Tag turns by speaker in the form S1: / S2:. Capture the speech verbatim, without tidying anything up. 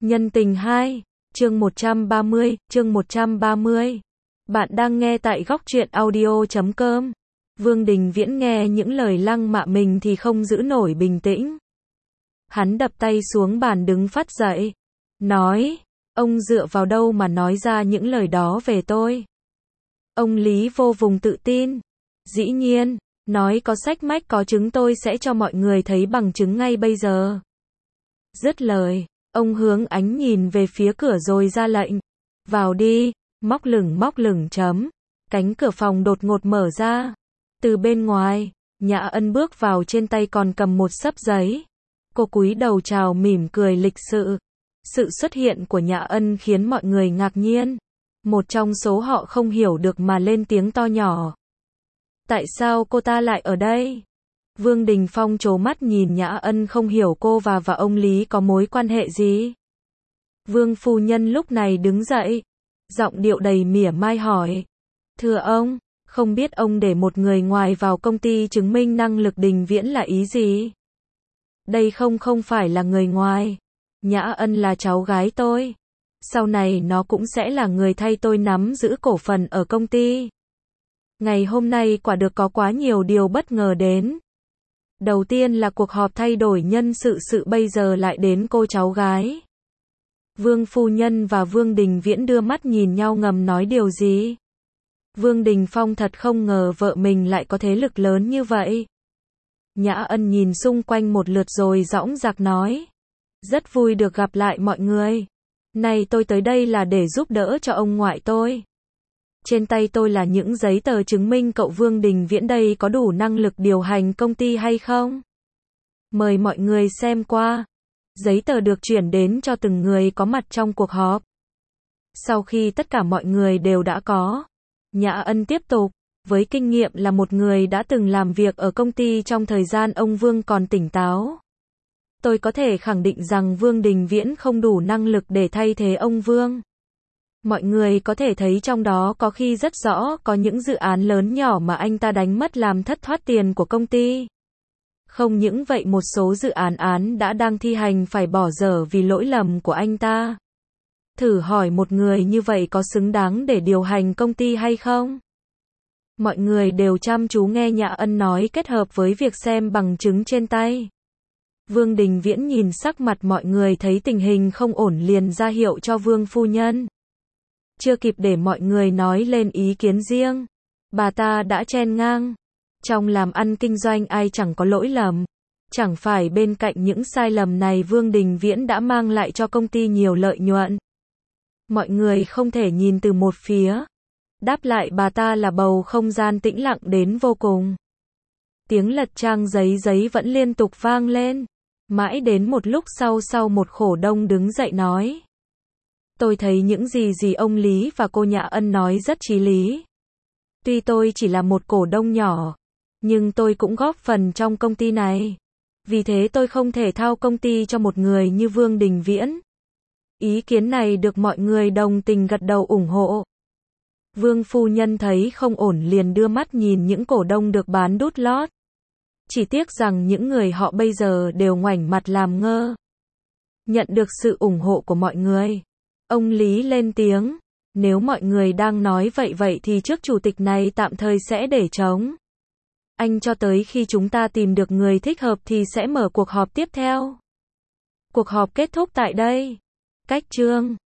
S1: Nhân tình hai, chương một trăm ba mươi, chương một trăm ba mươi. Bạn đang nghe tại góc truyện audio chấm com. Vương Đình Viễn nghe những lời lăng mạ mình thì không giữ nổi bình tĩnh. Hắn đập tay xuống bàn đứng phát dậy. Nói, ông dựa vào đâu mà nói ra những lời đó về tôi? Ông Lý vô vùng tự tin. Dĩ nhiên, nói có sách mách có chứng tôi sẽ cho mọi người thấy bằng chứng ngay bây giờ. Dứt lời, ông hướng ánh nhìn về phía cửa rồi ra lệnh. Vào đi, móc lửng móc lửng chấm. Cánh cửa phòng đột ngột mở ra. Từ bên ngoài, Nhã Ân bước vào trên tay còn cầm một xấp giấy. Cô cúi đầu chào mỉm cười lịch sự. Sự xuất hiện của Nhã Ân khiến mọi người ngạc nhiên. Một trong số họ không hiểu được mà lên tiếng to nhỏ. Tại sao cô ta lại ở đây? Vương Đình Phong trố mắt nhìn Nhã Ân không hiểu cô và và ông Lý có mối quan hệ gì. Vương phu nhân lúc này đứng dậy. Giọng điệu đầy mỉa mai hỏi. Thưa ông, không biết ông để một người ngoài vào công ty chứng minh năng lực Đình Viễn là ý gì? Đây không không phải là người ngoài. Nhã Ân là cháu gái tôi. Sau này nó cũng sẽ là người thay tôi nắm giữ cổ phần ở công ty. Ngày hôm nay quả được có quá nhiều điều bất ngờ đến. Đầu tiên là cuộc họp thay đổi nhân sự sự bây giờ lại đến cô cháu gái. Vương phu nhân và Vương Đình Viễn đưa mắt nhìn nhau ngầm nói điều gì. Vương Đình Phong thật không ngờ vợ mình lại có thế lực lớn như vậy. Nhã Ân nhìn xung quanh một lượt rồi dõng dạc nói. Rất vui được gặp lại mọi người. Này tôi tới đây là để giúp đỡ cho ông ngoại tôi. Trên tay tôi là những giấy tờ chứng minh cậu Vương Đình Viễn đây có đủ năng lực điều hành công ty hay không? Mời mọi người xem qua. Giấy tờ được chuyển đến cho từng người có mặt trong cuộc họp. Sau khi tất cả mọi người đều đã có, Nhã Ân tiếp tục, với kinh nghiệm là một người đã từng làm việc ở công ty trong thời gian ông Vương còn tỉnh táo. Tôi có thể khẳng định rằng Vương Đình Viễn không đủ năng lực để thay thế ông Vương. Mọi người có thể thấy trong đó có khi rất rõ có những dự án lớn nhỏ mà anh ta đánh mất làm thất thoát tiền của công ty. Không những vậy một số dự án án đã đang thi hành phải bỏ dở vì lỗi lầm của anh ta. Thử hỏi một người như vậy có xứng đáng để điều hành công ty hay không? Mọi người đều chăm chú nghe Nhã Ân nói kết hợp với việc xem bằng chứng trên tay. Vương Đình Viễn nhìn sắc mặt mọi người thấy tình hình không ổn liền ra hiệu cho Vương phu nhân. Chưa kịp để mọi người nói lên ý kiến riêng, bà ta đã chen ngang. Trong làm ăn kinh doanh ai chẳng có lỗi lầm. Chẳng phải bên cạnh những sai lầm này Vương Đình Viễn đã mang lại cho công ty nhiều lợi nhuận. Mọi người không thể nhìn từ một phía. Đáp lại bà ta là bầu không gian tĩnh lặng đến vô cùng. Tiếng lật trang giấy giấy vẫn liên tục vang lên. Mãi đến một lúc sau sau một cổ đông đứng dậy nói. Tôi thấy những gì gì ông Lý và cô Nhã Ân nói rất chí lý. Tuy tôi chỉ là một cổ đông nhỏ, nhưng tôi cũng góp phần trong công ty này. Vì thế tôi không thể thao công ty cho một người như Vương Đình Viễn. Ý kiến này được mọi người đồng tình gật đầu ủng hộ. Vương phu nhân thấy không ổn liền đưa mắt nhìn những cổ đông được bán đút lót. Chỉ tiếc rằng những người họ bây giờ đều ngoảnh mặt làm ngơ. Nhận được sự ủng hộ của mọi người, ông Lý lên tiếng. Nếu mọi người đang nói vậy vậy thì trước chủ tịch này tạm thời sẽ để trống. Anh cho tới khi chúng ta tìm được người thích hợp thì sẽ mở cuộc họp tiếp theo. Cuộc họp kết thúc tại đây. Cách chương